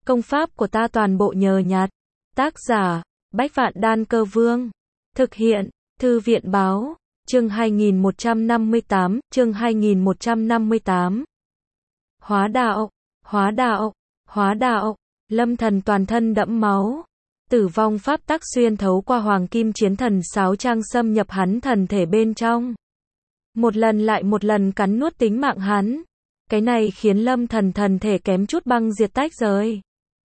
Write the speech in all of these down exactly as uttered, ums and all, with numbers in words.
Công pháp của ta toàn bộ nhờ nhặt. Tác giả, Bách Vạn Đan Cơ Vương. Thực hiện, Thư viện Báo. Chương hai nghìn một trăm năm mươi tám, chương hai nghìn một trăm năm mươi tám. Hóa đạo, hóa đạo, hóa đạo. Lâm Thần toàn thân đẫm máu. Tử vong pháp tắc xuyên thấu qua hoàng kim chiến thần sáo trang xâm nhập hắn thần thể bên trong. Một lần lại một lần cắn nuốt tính mạng hắn. Cái này khiến Lâm Thần thần thể kém chút băng diệt tách rời.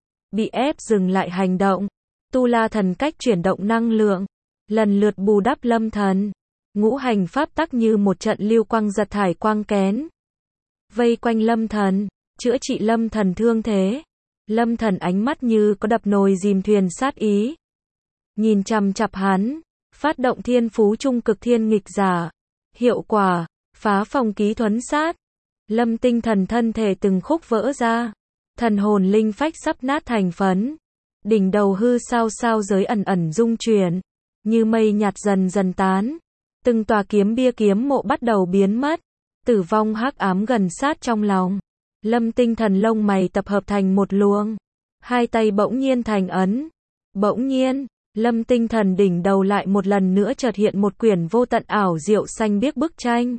Bị ép dừng lại hành động. Tu La thần cách chuyển động năng lượng. Lần lượt bù đắp Lâm Thần. Ngũ hành pháp tắc như một trận lưu quang giật thải quang kén. Vây quanh Lâm Thần, chữa trị Lâm Thần thương thế. Lâm Thần ánh mắt như có đập nồi dìm thuyền sát ý. Nhìn chằm chặp hắn, phát động thiên phú trung cực thiên nghịch giả. Hiệu quả, phá phòng ký thuấn sát. Lâm tinh thần thân thể từng khúc vỡ ra. Thần hồn linh phách sắp nát thành phấn. Đỉnh đầu hư sao sao giới ẩn ẩn rung chuyển. Như mây nhạt dần dần tán. Từng tòa kiếm bia kiếm mộ bắt đầu biến mất. Tử vong hắc ám gần sát trong lòng. Lâm tinh thần lông mày tập hợp thành một luồng. Hai tay bỗng nhiên thành ấn. Bỗng nhiên, Lâm tinh thần đỉnh đầu lại một lần nữa chợt hiện một quyển vô tận ảo diệu xanh biếc bức tranh.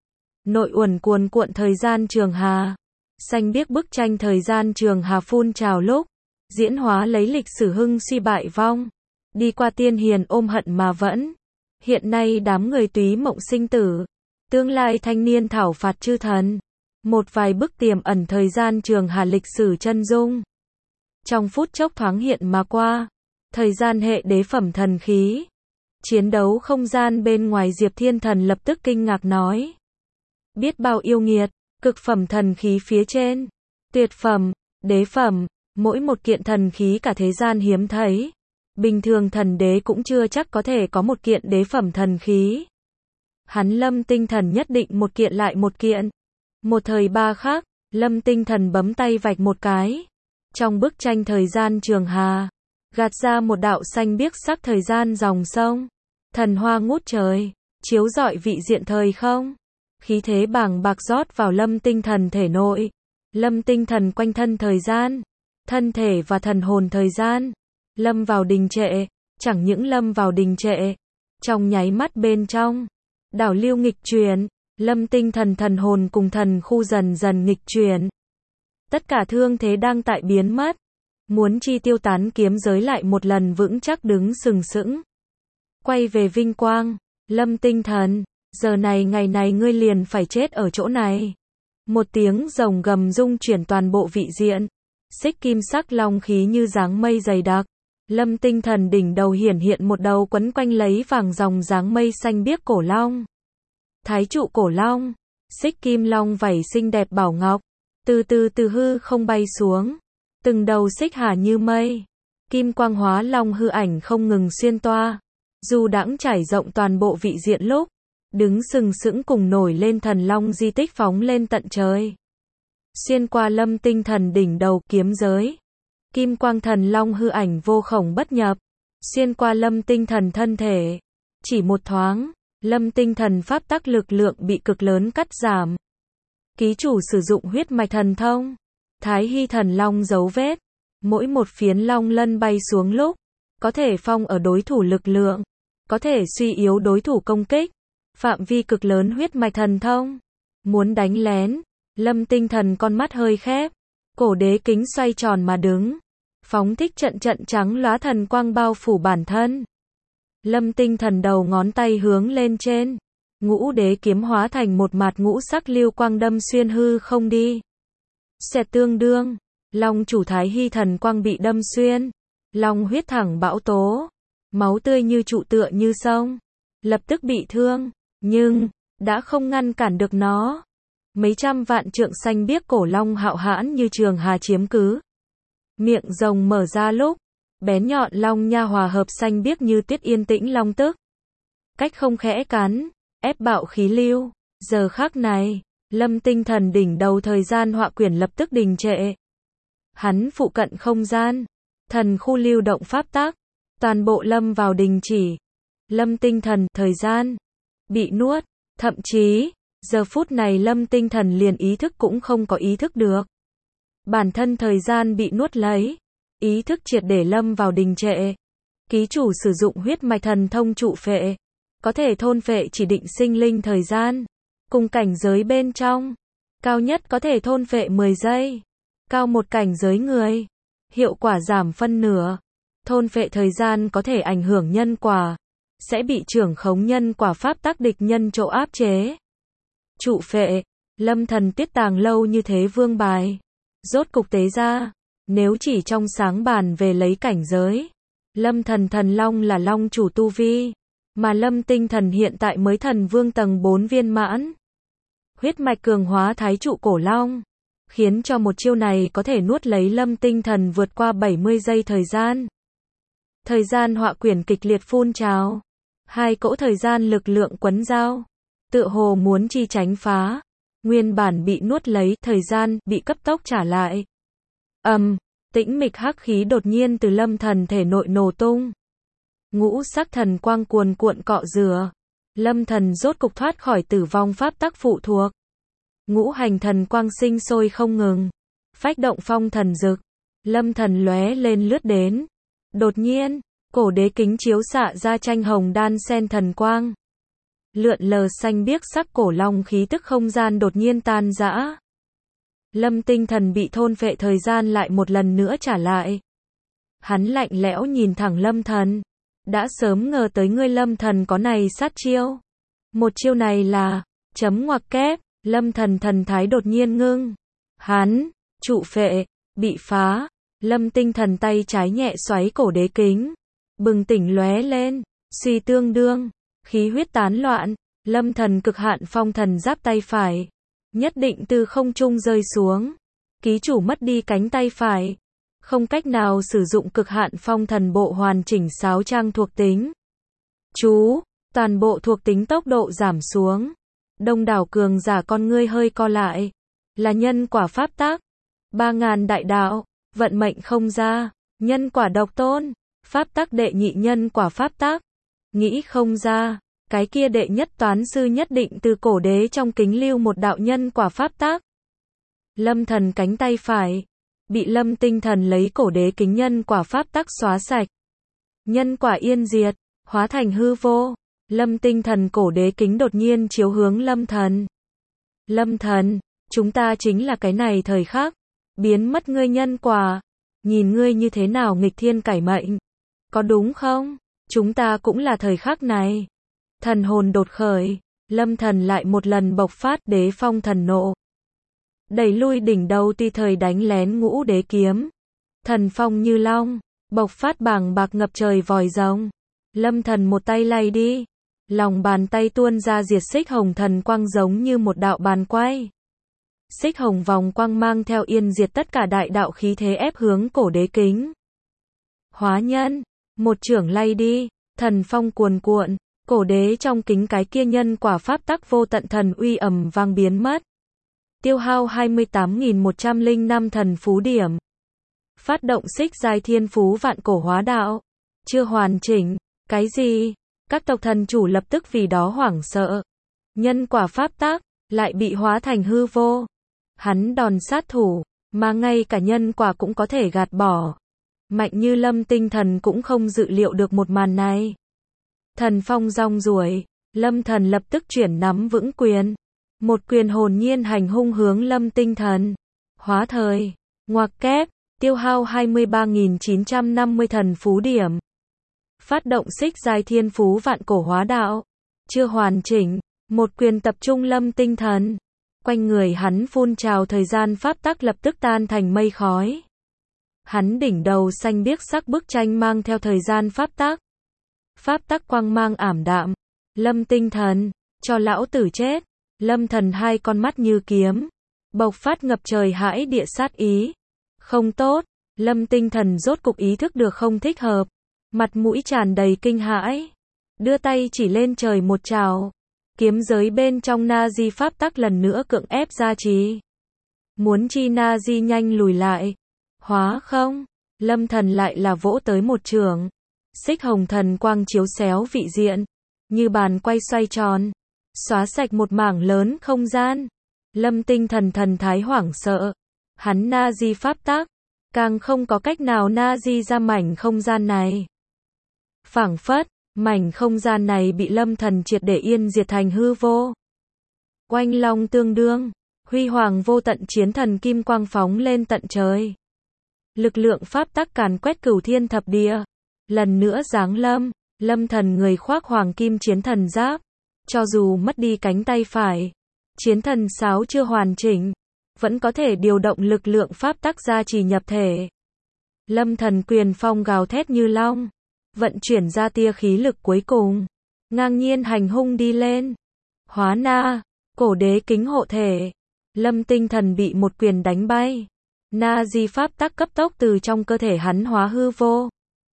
Nội uẩn cuồn cuộn thời gian trường hà. Xanh biếc bức tranh thời gian trường hà phun trào lúc. Diễn hóa lấy lịch sử hưng suy bại vong. Đi qua tiên hiền ôm hận mà vẫn. Hiện nay đám người túy mộng sinh tử. Tương lai thanh niên thảo phạt chư thần. Một vài bức tiềm ẩn thời gian trường hà lịch sử chân dung. Trong phút chốc thoáng hiện mà qua. Thời gian hệ đế phẩm thần khí. Chiến đấu không gian bên ngoài Diệp Thiên Thần lập tức kinh ngạc nói. Biết bao yêu nghiệt, cực phẩm thần khí phía trên. Tuyệt phẩm, đế phẩm, mỗi một kiện thần khí cả thế gian hiếm thấy. Bình thường thần đế cũng chưa chắc có thể có một kiện đế phẩm thần khí. Hắn Lâm tinh thần nhất định một kiện lại một kiện. Một thời ba khác, Lâm tinh thần bấm tay vạch một cái. Trong bức tranh thời gian trường hà, gạt ra một đạo xanh biếc sắc thời gian dòng sông. Thần hoa ngút trời, chiếu rọi vị diện thời không. Khí thế bàng bạc rót vào Lâm tinh thần thể nội. Lâm tinh thần quanh thân thời gian, thân thể và thần hồn thời gian. Lâm vào đình trệ, chẳng những lâm vào đình trệ. Trong nháy mắt bên trong, đảo lưu nghịch chuyển. Lâm tinh thần thần hồn cùng thần khu dần dần nghịch chuyển. Tất cả thương thế đang tại biến mất. Muốn chi tiêu tán kiếm giới lại một lần vững chắc đứng sừng sững. Quay về vinh quang. Lâm tinh thần, giờ này ngày này ngươi liền phải chết ở chỗ này. Một tiếng rồng gầm rung chuyển toàn bộ vị diện. Xích kim sắc long khí như dáng mây dày đặc. Lâm tinh thần đỉnh đầu hiển hiện một đầu quấn quanh lấy vàng dòng dáng mây xanh biếc cổ long. Thái trụ cổ long, xích kim long vảy xinh đẹp bảo ngọc, từ từ từ hư không bay xuống. Từng đầu xích hà như mây, kim quang hóa long hư ảnh không ngừng xuyên toa. Dù đãng trải rộng toàn bộ vị diện lúc, đứng sừng sững cùng nổi lên thần long di tích phóng lên tận trời. Xuyên qua Lâm tinh thần đỉnh đầu kiếm giới. Kim quang thần long hư ảnh vô khổng bất nhập. Xuyên qua Lâm tinh thần thân thể. Chỉ một thoáng, Lâm tinh thần pháp tắc lực lượng bị cực lớn cắt giảm. Ký chủ sử dụng huyết mạch thần thông. Thái Hy thần long dấu vết. Mỗi một phiến long lân bay xuống lúc, có thể phong ở đối thủ lực lượng. Có thể suy yếu đối thủ công kích. Phạm vi cực lớn huyết mạch thần thông. Muốn đánh lén. Lâm tinh thần con mắt hơi khép. Cổ đế kính xoay tròn mà đứng. Phóng thích trận trận trắng lóa thần quang bao phủ bản thân. Lâm tinh thần đầu ngón tay hướng lên trên. Ngũ đế kiếm hóa thành một mạt ngũ sắc lưu quang đâm xuyên hư không đi. Xẹt tương đương. Long chủ Thái Hy thần quang bị đâm xuyên. Long huyết thẳng bão tố. Máu tươi như trụ tựa như sông. Lập tức bị thương. Nhưng, đã không ngăn cản được nó. Mấy trăm vạn trượng xanh biếc cổ long hạo hãn như trường hà chiếm cứ. Miệng rồng mở ra lúc. Bén nhọn long nha hòa hợp xanh biếc như tuyết yên tĩnh long tức. Cách không khẽ cắn, ép bạo khí lưu. Giờ khắc này, Lâm tinh thần đỉnh đầu thời gian họa quyển lập tức đình trệ. Hắn phụ cận không gian, thần khu lưu động pháp tắc, toàn bộ lâm vào đình chỉ. Lâm tinh thần, thời gian, bị nuốt, thậm chí, giờ phút này Lâm tinh thần liền ý thức cũng không có ý thức được. Bản thân thời gian bị nuốt lấy, ý thức triệt để lâm vào đình trệ. Ký chủ sử dụng huyết mạch thần thông trụ phệ, có thể thôn phệ chỉ định sinh linh thời gian, cùng cảnh giới bên trong. Cao nhất có thể thôn phệ mười giây, cao một cảnh giới người. Hiệu quả giảm phân nửa. Thôn phệ thời gian có thể ảnh hưởng nhân quả, sẽ bị trưởng khống nhân quả pháp tắc địch nhân chỗ áp chế. Trụ phệ, Lâm Thần tiết tàng lâu như thế vương bài, rốt cục tế ra. Nếu chỉ trong sáng bàn về lấy cảnh giới, Lâm Thần thần long là long chủ tu vi, mà Lâm Tinh Thần hiện tại mới thần vương tầng bốn viên mãn. Huyết mạch cường hóa thái trụ cổ long, khiến cho một chiêu này có thể nuốt lấy Lâm Tinh Thần vượt qua bảy mươi giây thời gian. Thời gian họa quyển kịch liệt phun trào, hai cỗ thời gian lực lượng quấn giao, tựa hồ muốn chi tránh phá. Nguyên bản bị nuốt lấy, thời gian bị cấp tốc trả lại. Ầm, um, tĩnh mịch hắc khí đột nhiên từ Lâm Thần thể nội nổ tung. Ngũ sắc thần quang cuồn cuộn cọ rửa. Lâm Thần rốt cục thoát khỏi tử vong pháp tắc phụ thuộc. Ngũ hành thần quang sinh sôi không ngừng, phách động phong thần dực. Lâm Thần lóe lên lướt đến. Đột nhiên, cổ đế kính chiếu xạ ra tranh hồng đan sen thần quang. Lượn lờ xanh biếc sắc cổ long khí tức không gian đột nhiên tan rã. Lâm Tinh Thần bị thôn phệ thời gian lại một lần nữa trả lại. Hắn lạnh lẽo nhìn thẳng Lâm Thần. Đã sớm ngờ tới ngươi Lâm Thần có này sát chiêu. Một chiêu này là chấm ngoặc kép. Lâm Thần thần thái đột nhiên ngưng. Hắn, trụ phệ, bị phá. Lâm Tinh Thần tay trái nhẹ xoáy cổ đế kính. Bừng tỉnh lóe lên, suy tương đương, khí huyết tán loạn. Lâm Thần cực hạn phong thần giáp tay phải, nhất định từ không trung rơi xuống. Ký chủ mất đi cánh tay phải, không cách nào sử dụng cực hạn phong thần bộ hoàn chỉnh sáu trang thuộc tính. Chú, toàn bộ thuộc tính tốc độ giảm xuống. Đông đảo cường giả con ngươi hơi co lại. Là nhân quả pháp tắc. Ba ngàn đại đạo, vận mệnh không ra, nhân quả độc tôn, pháp tắc đệ nhị nhân quả pháp tắc. Nghĩ không ra, cái kia đệ nhất toán sư nhất định từ cổ đế trong kính lưu một đạo nhân quả pháp tắc. Lâm Thần cánh tay phải, bị Lâm Tinh Thần lấy cổ đế kính nhân quả pháp tắc xóa sạch. Nhân quả yên diệt, hóa thành hư vô. Lâm Tinh Thần cổ đế kính đột nhiên chiếu hướng Lâm Thần. Lâm Thần, chúng ta chính là cái này thời khắc, biến mất ngươi nhân quả. Nhìn ngươi như thế nào nghịch thiên cải mệnh. Có đúng không? Chúng ta cũng là thời khắc này. Thần hồn đột khởi, Lâm Thần lại một lần bộc phát đế phong thần nộ. Đẩy lui đỉnh đầu tùy thời đánh lén ngũ đế kiếm. Thần phong như long, bộc phát bàng bạc ngập trời vòi rồng. Lâm Thần một tay lay đi, lòng bàn tay tuôn ra diệt xích hồng thần quang giống như một đạo bàn quay. Xích hồng vòng quang mang theo yên diệt tất cả đại đạo khí thế ép hướng cổ đế kính. Hóa nhân, một trưởng lay đi, thần phong cuồn cuộn, cổ đế trong kính cái kia nhân quả pháp tắc vô tận thần uy ầm vang biến mất. Tiêu hao hai mươi tám nghìn một trăm lẻ năm thần phú điểm. Phát động xích giai thiên phú vạn cổ hóa đạo. Chưa hoàn chỉnh. Cái gì? Các tộc thần chủ lập tức vì đó hoảng sợ. Nhân quả pháp tắc lại bị hóa thành hư vô. Hắn đòn sát thủ, mà ngay cả nhân quả cũng có thể gạt bỏ. Mạnh như Lâm Tinh Thần cũng không dự liệu được một màn này. Thần phong rong ruổi, Lâm Thần lập tức chuyển nắm vững quyền. Một quyền hồn nhiên hành hung hướng Lâm Tinh Thần. Hóa thời, ngoặc kép, tiêu hao hai mươi ba nghìn chín trăm năm mươi thần phú điểm. Phát động xích giai thiên phú vạn cổ hóa đạo. Chưa hoàn chỉnh, một quyền tập trung Lâm Tinh Thần. Quanh người hắn phun trào thời gian pháp tắc lập tức tan thành mây khói. Hắn đỉnh đầu xanh biếc sắc bức tranh mang theo thời gian pháp tắc. Pháp tắc quang mang ảm đạm. Lâm Tinh Thần, cho lão tử chết. Lâm Thần hai con mắt như kiếm, bộc phát ngập trời hãi địa sát ý. Không tốt, Lâm Tinh Thần rốt cục ý thức được không thích hợp. Mặt mũi tràn đầy kinh hãi. Đưa tay chỉ lên trời một trào. Kiếm giới bên trong Na-di pháp tắc lần nữa cưỡng ép gia trì. Muốn chi Na-di nhanh lùi lại. Hóa không, Lâm Thần lại là vỗ tới một trường. Xích hồng thần quang chiếu xéo vị diện, như bàn quay xoay tròn, xóa sạch một mảng lớn không gian. Lâm Tinh Thần thần thái hoảng sợ, Hắn na di pháp tắc, càng không có cách nào na di ra mảnh không gian này. Phảng phất, mảnh không gian này bị Lâm Thần triệt để yên diệt thành hư vô. Oanh long tương đương, huy hoàng vô tận chiến thần kim quang phóng lên tận trời. Lực lượng pháp tắc càn quét cửu thiên thập địa, lần nữa giáng lâm. Lâm Thần người khoác hoàng kim chiến thần giáp, cho dù mất đi cánh tay phải, chiến thần sáo chưa hoàn chỉnh, vẫn có thể điều động lực lượng pháp tắc gia trì nhập thể. Lâm Thần quyền phong gào thét như long, vận chuyển ra tia khí lực cuối cùng, ngang nhiên hành hung đi lên. Hóa na, cổ đế kính hộ thể. Lâm Tinh Thần bị một quyền đánh bay. Na di pháp tắc cấp tốc từ trong cơ thể hắn hóa hư vô.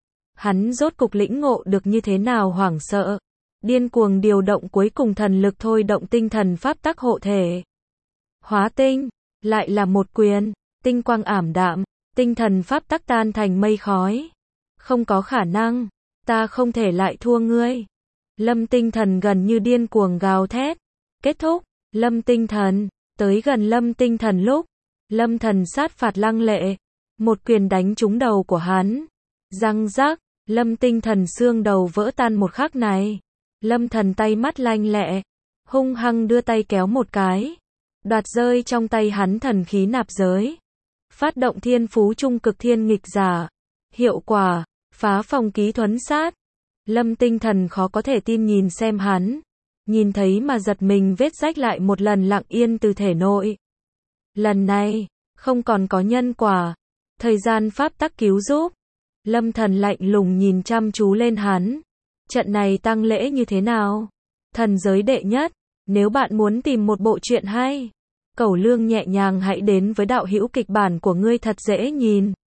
Hắn rốt cục lĩnh ngộ được như thế nào hoảng sợ, điên cuồng điều động cuối cùng thần lực thôi động tinh thần pháp tắc hộ thể. Hóa tinh, lại là một quyền, tinh quang ảm đạm, tinh thần pháp tắc tan thành mây khói. Không có khả năng, ta không thể lại thua ngươi. Lâm Tinh Thần gần như điên cuồng gào thét. Kết thúc, Lâm Tinh Thần, tới gần Lâm Tinh Thần lúc, Lâm Thần sát phạt lăng lệ, một quyền đánh trúng đầu của hắn. Răng rắc, Lâm Tinh Thần xương đầu vỡ tan một khắc này. Lâm Thần tay mắt lanh lẹ, hung hăng đưa tay kéo một cái, đoạt rơi trong tay hắn thần khí nạp giới. Phát động thiên phú trung cực thiên nghịch giả. Hiệu quả, phá phòng ký thuấn sát. Lâm Tinh Thần khó có thể tin nhìn xem hắn. Nhìn thấy mà giật mình vết rách lại một lần lặng yên từ thể nội. Lần này, không còn có nhân quả. Thời gian pháp tắc cứu giúp. Lâm Thần lạnh lùng nhìn chăm chú lên hắn. Trận này tang lễ như thế nào? Thần giới đệ nhất. Nếu bạn muốn tìm một bộ truyện hay, cẩu lương nhẹ nhàng hãy đến với đạo hữu kịch bản của ngươi thật dễ nhìn.